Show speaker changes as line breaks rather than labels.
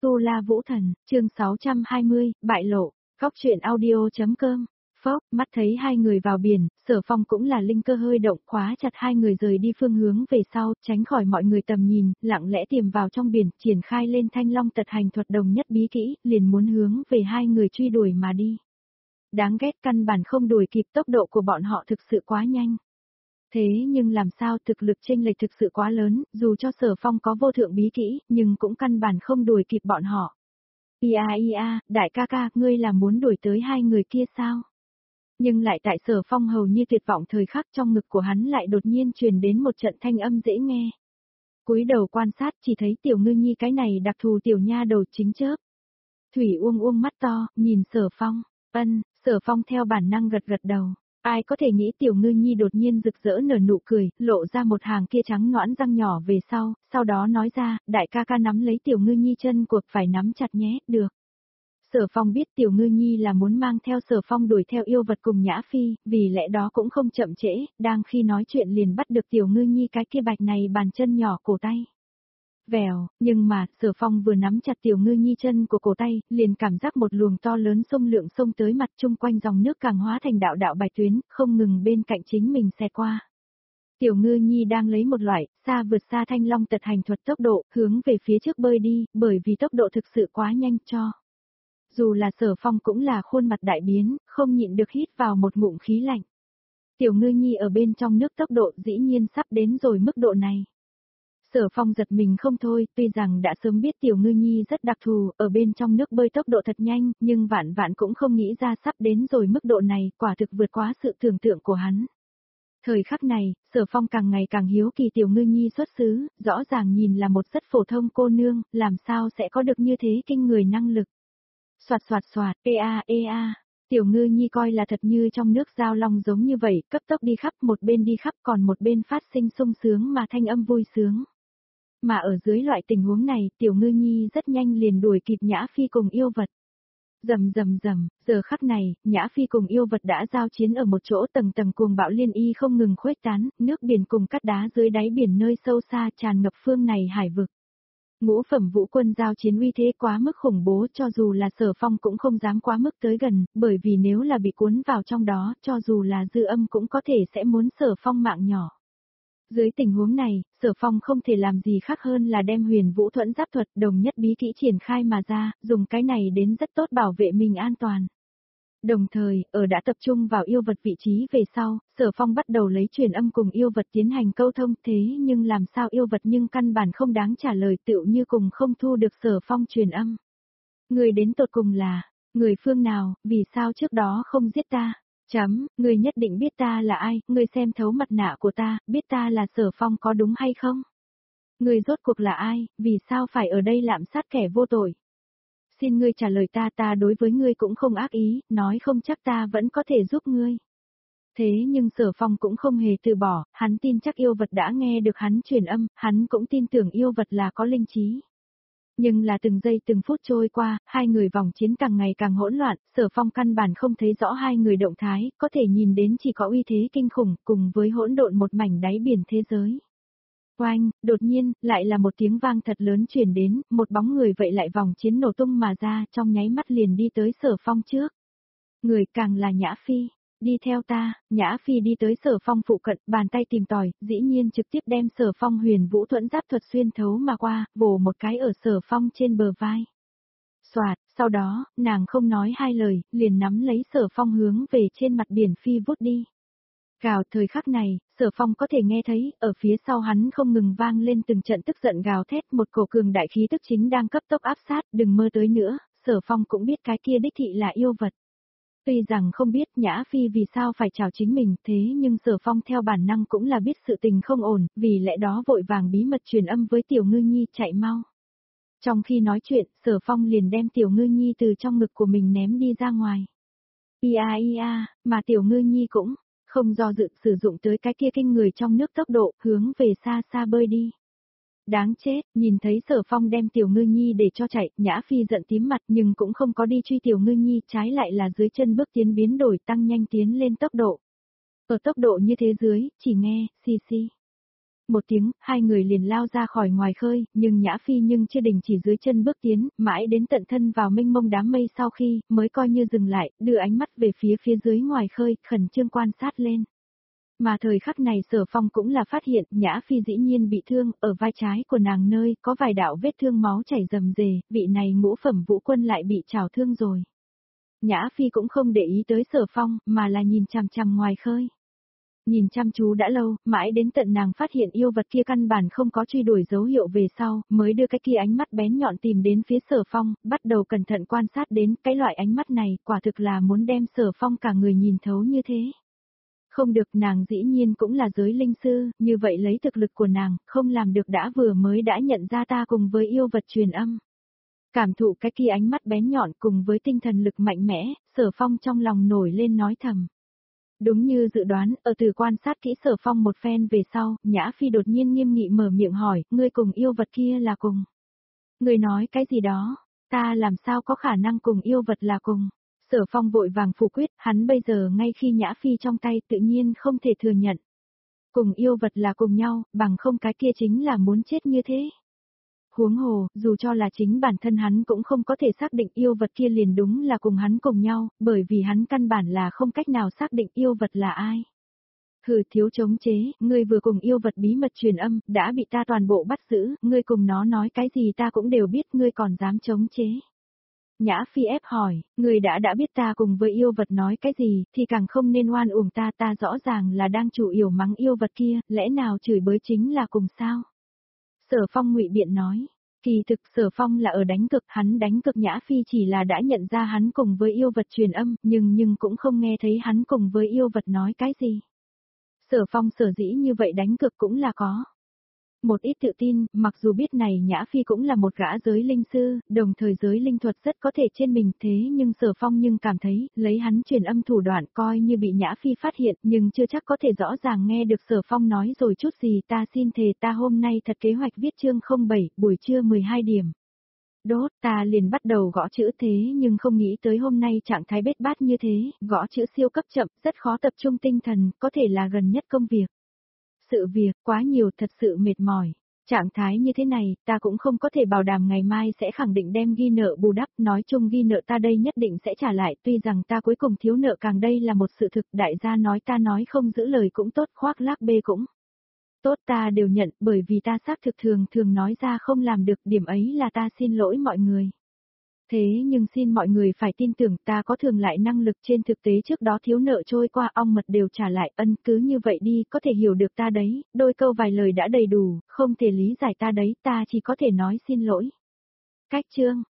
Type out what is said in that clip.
Tu La Vũ Thần, chương 620, bại lộ, góc truyện audio.com. Phốc, mắt thấy hai người vào biển, Sở Phong cũng là linh cơ hơi động, khóa chặt hai người rời đi phương hướng về sau, tránh khỏi mọi người tầm nhìn, lặng lẽ tiềm vào trong biển, triển khai lên Thanh Long tật hành thuật đồng nhất bí kỹ, liền muốn hướng về hai người truy đuổi mà đi. Đáng ghét, căn bản không đuổi kịp, tốc độ của bọn họ thực sự quá nhanh. Thế nhưng làm sao, thực lực chênh lệch thực sự quá lớn, dù cho Sở Phong có vô thượng bí kỹ, nhưng cũng căn bản không đuổi kịp bọn họ. Ia, đại ca ca, ngươi là muốn đuổi tới hai người kia sao? Nhưng lại tại Sở Phong hầu như tuyệt vọng thời khắc, trong ngực của hắn lại đột nhiên truyền đến một trận thanh âm dễ nghe. Cúi đầu quan sát, chỉ thấy Tiểu Ngư Nhi cái này đặc thù tiểu nha đầu chính chớp. Thủy uông mắt to, nhìn Sở Phong. Sở Phong theo bản năng gật đầu. Ai có thể nghĩ Tiểu Ngư Nhi đột nhiên rực rỡ nở nụ cười, lộ ra một hàng kia trắng nõn răng nhỏ về sau đó nói ra, đại ca ca nắm lấy Tiểu Ngư Nhi chân cuộc, phải nắm chặt nhé, được. Sở Phong biết Tiểu Ngư Nhi là muốn mang theo Sở Phong đuổi theo yêu vật cùng Nhã Phi, vì lẽ đó cũng không chậm trễ, đang khi nói chuyện liền bắt được Tiểu Ngư Nhi cái kia bạch này bàn chân nhỏ cổ tay. Vèo, nhưng mà, Sở Phong vừa nắm chặt Tiểu Ngư Nhi chân của cổ tay, liền cảm giác một luồng to lớn sông lượng sông tới mặt, chung quanh dòng nước càng hóa thành đạo đạo bạch tuyến, không ngừng bên cạnh chính mình xẹt qua. Tiểu Ngư Nhi đang lấy một loại, vượt xa Thanh Long tật hành thuật tốc độ, hướng về phía trước bơi đi, bởi vì tốc độ thực sự quá nhanh cho. Dù là Sở Phong cũng là khuôn mặt đại biến, không nhịn được hít vào một ngụm khí lạnh. Tiểu Ngư Nhi ở bên trong nước tốc độ dĩ nhiên sắp đến rồi mức độ này. Sở Phong giật mình không thôi, tuy rằng đã sớm biết Tiểu Ngư Nhi rất đặc thù, ở bên trong nước bơi tốc độ thật nhanh, nhưng vạn cũng không nghĩ ra sắp đến rồi mức độ này, quả thực vượt quá sự tưởng tượng của hắn. Thời khắc này, Sở Phong càng ngày càng hiếu kỳ Tiểu Ngư Nhi xuất xứ, rõ ràng nhìn là một rất phổ thông cô nương, làm sao sẽ có được như thế kinh người năng lực. Soạt, ea, Tiểu Ngư Nhi coi là thật như trong nước giao long giống như vậy, cấp tốc đi khắp, một bên đi khắp còn một bên phát sinh sung sướng mà thanh âm vui sướng. Mà ở dưới loại tình huống này, Tiểu Ngư Nhi rất nhanh liền đuổi kịp Nhã Phi cùng yêu vật. Rầm, giờ khắc này, Nhã Phi cùng yêu vật đã giao chiến ở một chỗ, tầng cuồng bão liên y không ngừng khuếch tán, nước biển cùng cát đá dưới đáy biển nơi sâu xa tràn ngập phương này hải vực. Ngũ phẩm vũ quân giao chiến uy thế quá mức khủng bố, cho dù là Sở Phong cũng không dám quá mức tới gần, bởi vì nếu là bị cuốn vào trong đó, cho dù là dư âm cũng có thể sẽ muốn Sở Phong mạng nhỏ. Dưới tình huống này, Sở Phong không thể làm gì khác hơn là đem Huyền Vũ Thuẫn Giáp thuật đồng nhất bí kỹ triển khai mà ra, dùng cái này đến rất tốt bảo vệ mình an toàn. Đồng thời, ở đã tập trung vào yêu vật vị trí về sau, Sở Phong bắt đầu lấy truyền âm cùng yêu vật tiến hành câu thông, thế nhưng làm sao yêu vật nhưng căn bản không đáng trả lời, tựu như cùng không thu được Sở Phong truyền âm. Người đến tột cùng là, người phương nào, vì sao trước đó không giết ta? Người nhất định biết ta là ai, người xem thấu mặt nạ của ta, biết ta là Sở Phong có đúng hay không? Người rốt cuộc là ai, vì sao phải ở đây lạm sát kẻ vô tội? Xin ngươi trả lời ta đối với ngươi cũng không ác ý, nói không chắc ta vẫn có thể giúp ngươi. Thế nhưng Sở Phong cũng không hề từ bỏ, hắn tin chắc yêu vật đã nghe được hắn truyền âm, hắn cũng tin tưởng yêu vật là có linh trí. Nhưng là từng giây từng phút trôi qua, hai người vòng chiến càng ngày càng hỗn loạn, Sở Phong căn bản không thấy rõ hai người động thái, có thể nhìn đến chỉ có uy thế kinh khủng, cùng với hỗn độn một mảnh đáy biển thế giới. Oanh, đột nhiên, lại là một tiếng vang thật lớn truyền đến, một bóng người vậy lại vòng chiến nổ tung mà ra, trong nháy mắt liền đi tới Sở Phong trước. Người càng là Nhã Phi, đi theo ta, Nhã Phi đi tới Sở Phong phụ cận, bàn tay tìm tòi, dĩ nhiên trực tiếp đem Sở Phong Huyền Vũ Thuẫn Giáp thuật xuyên thấu mà qua, vồ một cái ở Sở Phong trên bờ vai. Soạt, sau đó, nàng không nói hai lời, liền nắm lấy Sở Phong hướng về trên mặt biển phi vút đi. Gào, thời khắc này, Sở Phong có thể nghe thấy, ở phía sau hắn không ngừng vang lên từng trận tức giận gào thét, một cổ cường đại khí tức chính đang cấp tốc áp sát, đừng mơ tới nữa, Sở Phong cũng biết cái kia đích thị là yêu vật. Tuy rằng không biết Nhã Phi vì sao phải chào chính mình, thế nhưng Sở Phong theo bản năng cũng là biết sự tình không ổn, vì lẽ đó vội vàng bí mật truyền âm với Tiểu Ngư Nhi chạy mau. Trong khi nói chuyện, Sở Phong liền đem Tiểu Ngư Nhi từ trong ngực của mình ném đi ra ngoài. Ia, mà Tiểu Ngư Nhi cũng không do dự sử dụng tới cái kia kinh người trong nước tốc độ, hướng về xa bơi đi. Đáng chết, nhìn thấy Sở Phong đem Tiểu Ngư Nhi để cho chạy, Nhã Phi giận tím mặt nhưng cũng không có đi truy Tiểu Ngư Nhi, trái lại là dưới chân bước tiến biến đổi tăng nhanh tiến lên tốc độ. Ở tốc độ như thế dưới, chỉ nghe, xì. Một tiếng, hai người liền lao ra khỏi ngoài khơi, nhưng Nhã Phi nhưng chưa đình chỉ dưới chân bước tiến, mãi đến tận thân vào mênh mông đám mây sau khi, mới coi như dừng lại, đưa ánh mắt về phía dưới ngoài khơi, khẩn trương quan sát lên. Mà thời khắc này Sở Phong cũng là phát hiện Nhã Phi dĩ nhiên bị thương, ở vai trái của nàng nơi có vài đạo vết thương máu chảy rầm rề, vị này ngũ phẩm vũ quân lại bị trào thương rồi. Nhã Phi cũng không để ý tới Sở Phong, mà là nhìn chằm chằm ngoài khơi. Nhìn chăm chú đã lâu, mãi đến tận nàng phát hiện yêu vật kia căn bản không có truy đuổi dấu hiệu về sau, mới đưa cái kia ánh mắt bén nhọn tìm đến phía Sở Phong, bắt đầu cẩn thận quan sát đến cái loại ánh mắt này, quả thực là muốn đem Sở Phong cả người nhìn thấu như thế. Không được, nàng dĩ nhiên cũng là giới linh sư, như vậy lấy thực lực của nàng, không làm được đã vừa mới đã nhận ra ta cùng với yêu vật truyền âm. Cảm thụ cái kia ánh mắt bén nhọn cùng với tinh thần lực mạnh mẽ, Sở Phong trong lòng nổi lên nói thầm. Đúng như dự đoán, ở từ quan sát kỹ Sở Phong một phen về sau, Nhã Phi đột nhiên nghiêm nghị mở miệng hỏi, ngươi cùng yêu vật kia là cùng. Ngươi nói cái gì đó, ta làm sao có khả năng cùng yêu vật là cùng. Sở Phong vội vàng phủ quyết, hắn bây giờ ngay khi Nhã Phi trong tay tự nhiên không thể thừa nhận. Cùng yêu vật là cùng nhau, bằng không cái kia chính là muốn chết như thế. Huống hồ, dù cho là chính bản thân hắn cũng không có thể xác định yêu vật kia liền đúng là cùng hắn cùng nhau, bởi vì hắn căn bản là không cách nào xác định yêu vật là ai. Hừ, thiếu chống chế, ngươi vừa cùng yêu vật bí mật truyền âm, đã bị ta toàn bộ bắt giữ, ngươi cùng nó nói cái gì ta cũng đều biết, ngươi còn dám chống chế. Nhã Phi ép hỏi, ngươi đã biết ta cùng với yêu vật nói cái gì, thì càng không nên oan uổng ta rõ ràng là đang chủ yếu mắng yêu vật kia, lẽ nào chửi bới chính là cùng sao? Sở Phong ngụy biện nói, kỳ thực Sở Phong là ở đánh cực, hắn đánh cực Nhã Phi chỉ là đã nhận ra hắn cùng với yêu vật truyền âm, nhưng cũng không nghe thấy hắn cùng với yêu vật nói cái gì. Sở Phong sở dĩ như vậy đánh cực cũng là có một ít tự tin, mặc dù biết này Nhã Phi cũng là một gã giới linh sư, đồng thời giới linh thuật rất có thể trên mình, thế nhưng Sở Phong nhưng cảm thấy, lấy hắn truyền âm thủ đoạn coi như bị Nhã Phi phát hiện, nhưng chưa chắc có thể rõ ràng nghe được Sở Phong nói rồi chút gì, ta xin thề ta hôm nay thật kế hoạch viết chương 07, buổi trưa 12 điểm. Đốt, ta liền bắt đầu gõ chữ thế nhưng không nghĩ tới hôm nay trạng thái bết bát như thế, gõ chữ siêu cấp chậm, rất khó tập trung tinh thần, có thể là gần nhất công việc. Sự việc quá nhiều, thật sự mệt mỏi. Trạng thái như thế này, ta cũng không có thể bảo đảm ngày mai sẽ khẳng định đem ghi nợ bù đắp, nói chung ghi nợ ta đây nhất định sẽ trả lại, tuy rằng ta cuối cùng thiếu nợ càng đây là một sự thực, đại gia nói ta nói không giữ lời cũng tốt, khoác lác bê cũng tốt, ta đều nhận, bởi vì ta xác thực thường nói ra không làm được, điểm ấy là ta xin lỗi mọi người. Thế nhưng xin mọi người phải tin tưởng ta có thường lại năng lực, trên thực tế trước đó thiếu nợ trôi qua ong mật đều trả lại, ân cứ như vậy đi, có thể hiểu được ta đấy, đôi câu vài lời đã đầy đủ, không thể lý giải ta đấy, ta chỉ có thể nói xin lỗi. Cách chương